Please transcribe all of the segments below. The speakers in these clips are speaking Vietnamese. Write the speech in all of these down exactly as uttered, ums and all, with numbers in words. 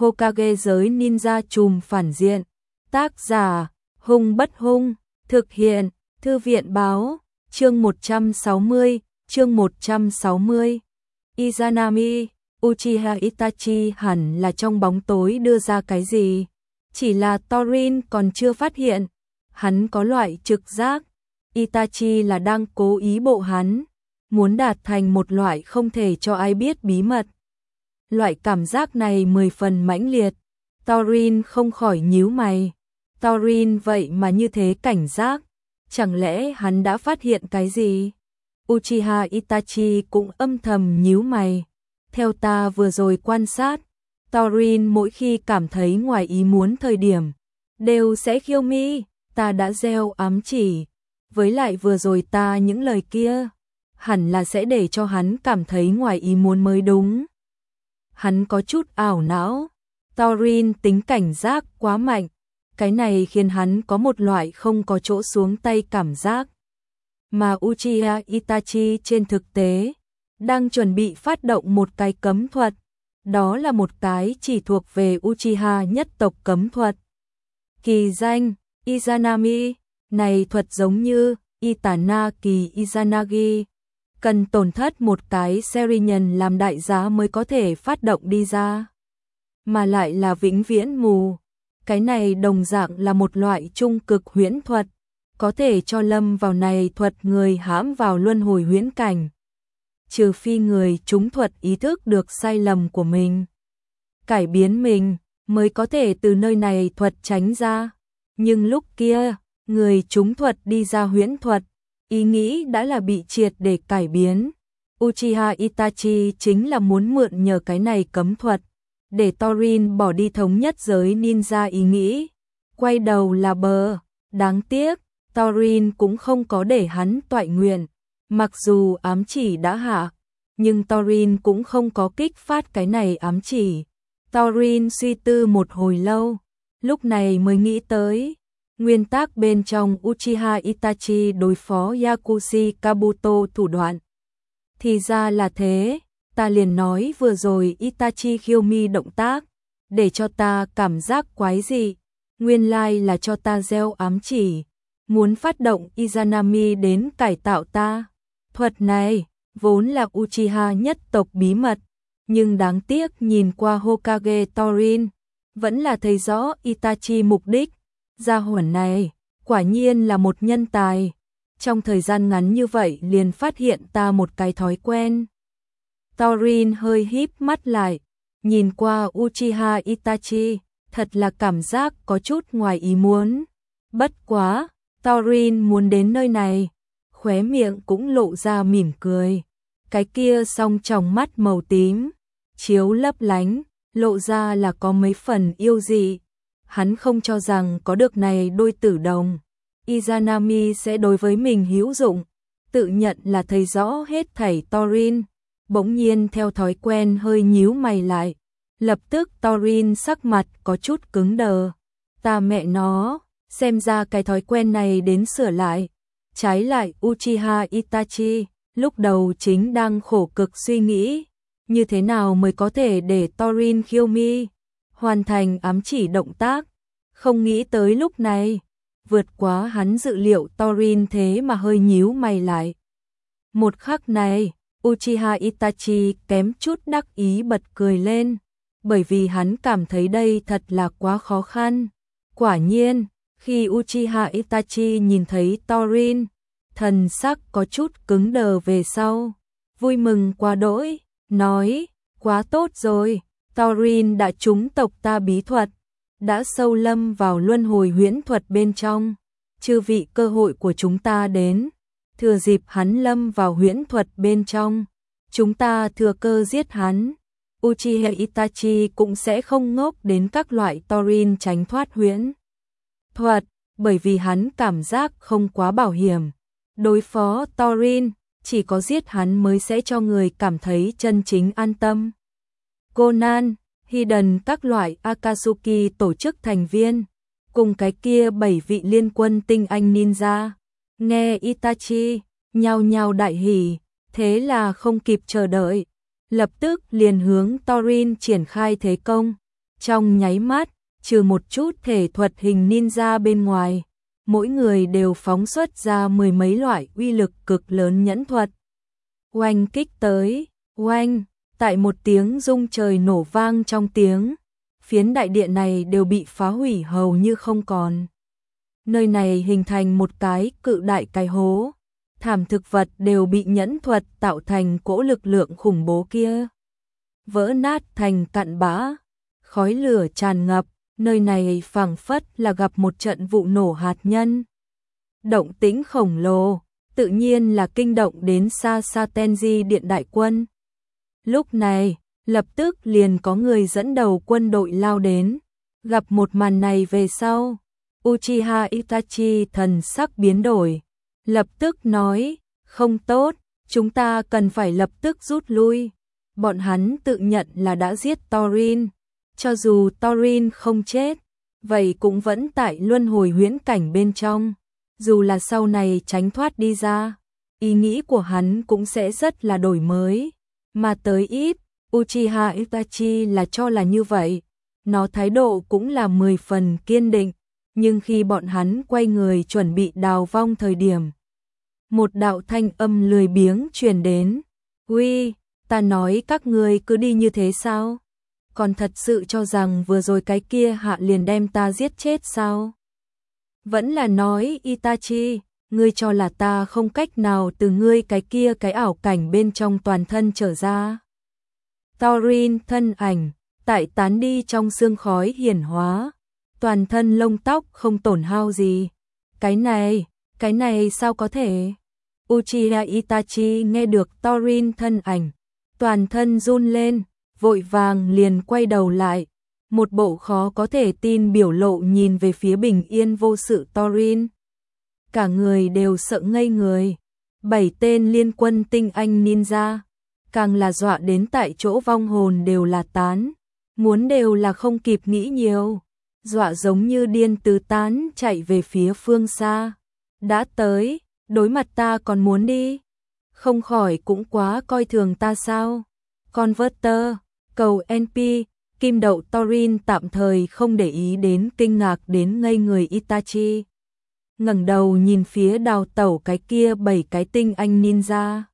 Hokage giới ninja trùm phản diện. Tác giả, Hung Bất Hung, thực hiện, Thư viện báo, chương một trăm sáu mươi, chương một trăm sáu mươi. Izanami, Uchiha Itachi hẳn là trong bóng tối đưa ra cái gì, chỉ là Thorin còn chưa phát hiện, hắn có loại trực giác, Itachi là đang cố ý bộ hắn, muốn đạt thành một loại không thể cho ai biết bí mật. Loại cảm giác này mười phần mãnh liệt, Thorin không khỏi nhíu mày. Thorin vậy mà như thế cảnh giác, chẳng lẽ hắn đã phát hiện cái gì? Uchiha Itachi cũng âm thầm nhíu mày. Theo ta vừa rồi quan sát, Thorin mỗi khi cảm thấy ngoài ý muốn thời điểm, đều sẽ khiêu mi, ta đã gieo ám chỉ. Với lại vừa rồi ta những lời kia, hẳn là sẽ để cho hắn cảm thấy ngoài ý muốn mới đúng. Hắn có chút ảo não, Thorin tính cảnh giác quá mạnh, cái này khiến hắn có một loại không có chỗ xuống tay cảm giác. Mà Uchiha Itachi trên thực tế, đang chuẩn bị phát động một cái cấm thuật, đó là một cái chỉ thuộc về Uchiha nhất tộc cấm thuật. Kỳ danh, Izanami, này thuật giống như Itana kỳ Izanagi, cần tổn thất một cái Serinhân làm đại giá mới có thể phát động đi ra, mà lại là vĩnh viễn mù. Cái này đồng dạng là một loại trung cực huyễn thuật, có thể cho lâm vào này thuật người hãm vào luân hồi huyễn cảnh. Trừ phi người trúng thuật ý thức được sai lầm của mình, cải biến mình, mới có thể từ nơi này thuật tránh ra. Nhưng lúc kia, người trúng thuật đi ra huyễn thuật, ý nghĩ đã là bị triệt để cải biến. Uchiha Itachi chính là muốn mượn nhờ cái này cấm thuật, để Thorin bỏ đi thống nhất giới ninja ý nghĩ, quay đầu là bờ. Đáng tiếc, Thorin cũng không có để hắn toại nguyện, mặc dù ám chỉ đã hạ, nhưng Thorin cũng không có kích phát cái này ám chỉ. Thorin suy tư một hồi lâu, lúc này mới nghĩ tới, nguyên tắc bên trong Uchiha Itachi đối phó Yakushi Kabuto thủ đoạn. Thì ra là thế. Ta liền nói vừa rồi Itachi khiêu mi động tác, để cho ta cảm giác quái dị, nguyên lai là cho ta gieo ám chỉ, muốn phát động Izanami đến cải tạo ta. Thuật này, vốn là Uchiha nhất tộc bí mật, nhưng đáng tiếc nhìn qua Hokage Thorin, vẫn là thấy rõ Itachi mục đích. Gia hỏa này, quả nhiên là một nhân tài, trong thời gian ngắn như vậy liền phát hiện ta một cái thói quen. Thorin hơi híp mắt lại, nhìn qua Uchiha Itachi, thật là cảm giác có chút ngoài ý muốn. Bất quá, Thorin muốn đến nơi này, khóe miệng cũng lộ ra mỉm cười. Cái kia song tròng mắt màu tím, chiếu lấp lánh, lộ ra là có mấy phần yêu dị. Hắn không cho rằng có được này đôi tử đồng, Izanami sẽ đối với mình hữu dụng, tự nhận là thấy rõ hết thảy. Thorin bỗng nhiên theo thói quen hơi nhíu mày lại, lập tức Thorin sắc mặt có chút cứng đờ. Ta mẹ nó, xem ra cái thói quen này đến sửa lại. Trái lại Uchiha Itachi, lúc đầu chính đang khổ cực suy nghĩ, như thế nào mới có thể để Thorin khiêu mi, hoàn thành ám chỉ động tác. Không nghĩ tới lúc này, vượt quá hắn dự liệu, Thorin thế mà hơi nhíu mày lại. Một khắc này, Uchiha Itachi kém chút đắc ý bật cười lên, bởi vì hắn cảm thấy đây thật là quá khó khăn. Quả nhiên, khi Uchiha Itachi nhìn thấy Thorin, thần sắc có chút cứng đờ về sau, vui mừng quá đỗi, nói, quá tốt rồi, Thorin đã trúng tộc ta bí thuật, đã sâu lâm vào luân hồi huyễn thuật bên trong, chư vị cơ hội của chúng ta đến. Thừa dịp hắn lâm vào huyễn thuật bên trong, chúng ta thừa cơ giết hắn. Uchiha Itachi cũng sẽ không ngốc đến các loại Thorin tránh thoát huyễn thuật, bởi vì hắn cảm giác không quá bảo hiểm. Đối phó Thorin, chỉ có giết hắn mới sẽ cho người cảm thấy chân chính an tâm. Conan, Hiden các loại Akatsuki tổ chức thành viên, cùng cái kia bảy vị liên quân tinh anh ninja, nghe Itachi, nhao nhao đại hỉ, thế là không kịp chờ đợi, lập tức liền hướng Thorin triển khai thế công. Trong nháy mắt, trừ một chút thể thuật hình ninja bên ngoài, mỗi người đều phóng xuất ra mười mấy loại uy lực cực lớn nhẫn thuật. Oanh kích tới, oanh, tại một tiếng rung trời nổ vang trong tiếng, phiến đại điện này đều bị phá hủy hầu như không còn. Nơi này hình thành một cái cự đại cái hố, thảm thực vật đều bị nhẫn thuật tạo thành cỗ lực lượng khủng bố kia vỡ nát thành cặn bã, khói lửa tràn ngập, nơi này phảng phất là gặp một trận vụ nổ hạt nhân. Động tĩnh khổng lồ, tự nhiên là kinh động đến xa xa Tenji điện đại quân. Lúc này, lập tức liền có người dẫn đầu quân đội lao đến, gặp một màn này về sau, Uchiha Itachi thần sắc biến đổi, lập tức nói, không tốt, chúng ta cần phải lập tức rút lui. Bọn hắn tự nhận là đã giết Thorin, cho dù Thorin không chết, vậy cũng vẫn tại luân hồi huyễn cảnh bên trong, dù là sau này tránh thoát đi ra, ý nghĩ của hắn cũng sẽ rất là đổi mới, mà tới ít, Uchiha Itachi là cho là như vậy, nó thái độ cũng là mười phần kiên định, nhưng khi bọn hắn quay người chuẩn bị đào vong thời điểm, một đạo thanh âm lười biếng truyền đến, "Uy, ta nói các ngươi cứ đi như thế sao? Còn thật sự cho rằng vừa rồi cái kia hạ liền đem ta giết chết sao? Vẫn là nói Itachi, ngươi cho là ta không cách nào từ ngươi cái kia cái ảo cảnh bên trong toàn thân trở ra." Thorin thân ảnh, tại tán đi trong sương khói hiển hóa, toàn thân lông tóc không tổn hao gì. Cái này, cái này sao có thể? Uchiha Itachi nghe được Thorin thân ảnh, toàn thân run lên, vội vàng liền quay đầu lại, một bộ khó có thể tin biểu lộ nhìn về phía bình yên vô sự Thorin. Cả người đều sợ ngây người, bảy tên liên quân tinh anh ninja, càng là dọa đến tại chỗ vong hồn đều là tán, muốn đều là không kịp nghĩ nhiều, dọa giống như điên tứ tán chạy về phía phương xa. Đã tới, đối mặt ta còn muốn đi, không khỏi cũng quá coi thường ta sao? Converter, cầu en pê, kim đậu Thorin tạm thời không để ý đến kinh ngạc đến ngây người Itachi. Ngẩng đầu nhìn phía đào tẩu cái kia bảy cái tinh anh ninja.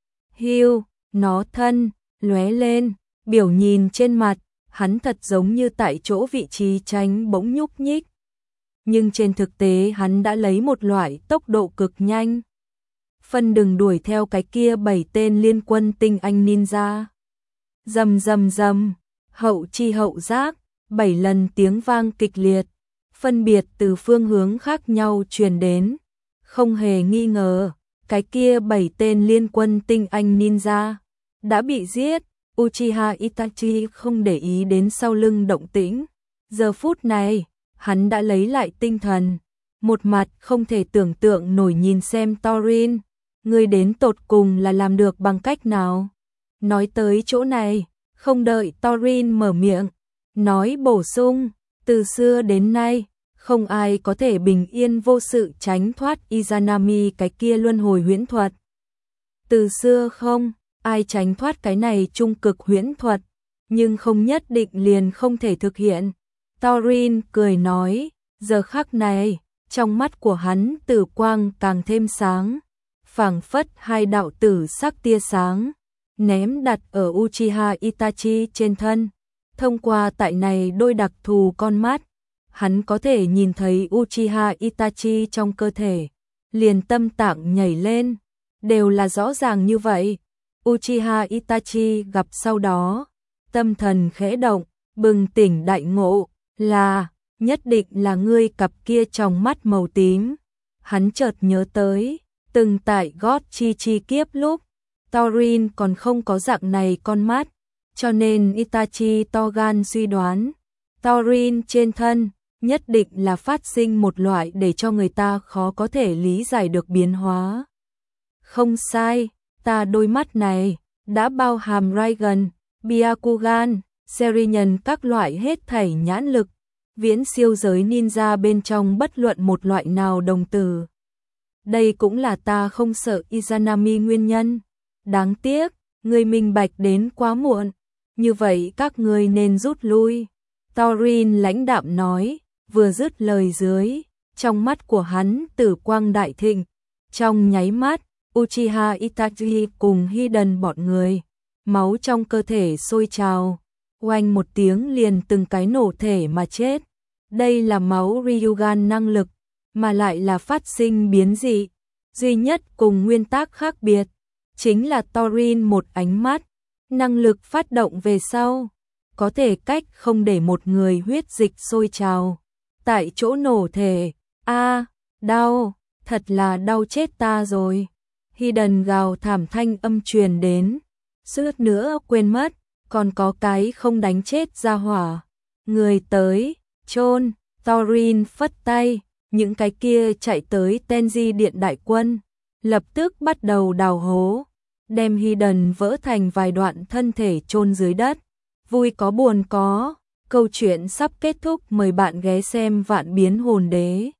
Hiu, nó thân, lóe lên, biểu nhìn trên mặt, hắn thật giống như tại chỗ vị trí tránh bỗng nhúc nhích. Nhưng trên thực tế hắn đã lấy một loại tốc độ cực nhanh. Phân đừng đuổi theo cái kia bảy tên liên quân tinh anh ninja. Rầm rầm rầm, hậu chi hậu giác, bảy lần tiếng vang kịch liệt, phân biệt từ phương hướng khác nhau truyền đến. Không hề nghi ngờ, cái kia bảy tên liên quân tinh anh ninja đã bị giết. Uchiha Itachi không để ý đến sau lưng động tĩnh. Giờ phút này, hắn đã lấy lại tinh thần, một mặt không thể tưởng tượng nổi nhìn xem Thorin, ngươi đến tột cùng là làm được bằng cách nào? Nói tới chỗ này, không đợi Thorin mở miệng, nói bổ sung, từ xưa đến nay, không ai có thể bình yên vô sự tránh thoát Izanami cái kia luân hồi huyễn thuật. Từ xưa không, ai tránh thoát cái này trung cực huyễn thuật, nhưng không nhất định liền không thể thực hiện. Thorin cười nói, giờ khắc này, trong mắt của hắn tử quang càng thêm sáng, phảng phất hai đạo tử sắc tia sáng, ném đặt ở Uchiha Itachi trên thân. Thông qua tại này đôi đặc thù con mắt, hắn có thể nhìn thấy Uchiha Itachi trong cơ thể, liền tâm tạng nhảy lên, đều là rõ ràng như vậy. Uchiha Itachi gặp sau đó, tâm thần khẽ động, bừng tỉnh đại ngộ, là, nhất định là ngươi cặp kia trong mắt màu tím. Hắn chợt nhớ tới, từng tại gót chi chi kiếp lúc, Thorin còn không có dạng này con mắt, cho nên Itachi to gan suy đoán, Thorin trên thân, nhất định là phát sinh một loại để cho người ta khó có thể lý giải được biến hóa. Không sai, ta đôi mắt này, đã bao hàm Raigan, Byakugan, Serinhân các loại hết thảy nhãn lực, viễn siêu giới ninja bên trong bất luận một loại nào đồng từ. Đây cũng là ta không sợ Izanami nguyên nhân. Đáng tiếc, người minh bạch đến quá muộn, như vậy các ngươi nên rút lui. Thorin lãnh đạm nói, vừa dứt lời dưới, trong mắt của hắn tử quang đại thịnh, trong nháy mắt, Uchiha Itachi cùng Hiden bọn người, máu trong cơ thể sôi trào, oanh một tiếng liền từng cái nổ thể mà chết. Đây là máu Ryugan năng lực, mà lại là phát sinh biến dị, duy nhất cùng nguyên tắc khác biệt, chính là Thorin một ánh mắt, năng lực phát động về sau, có thể cách không để một người huyết dịch sôi trào, tại chỗ nổ thể. A, đau, thật là đau chết ta rồi. Hiden gào thảm thanh âm truyền đến, suýt nữa quên mất, còn có cái không đánh chết ra hỏa. Người tới, chôn. Thorin phất tay, những cái kia chạy tới Tenji điện đại quân, lập tức bắt đầu đào hố, đem Hiden vỡ thành vài đoạn thân thể chôn dưới đất. Vui có buồn có, câu chuyện sắp kết thúc, mời bạn ghé xem Vạn Biến Hồn Đế.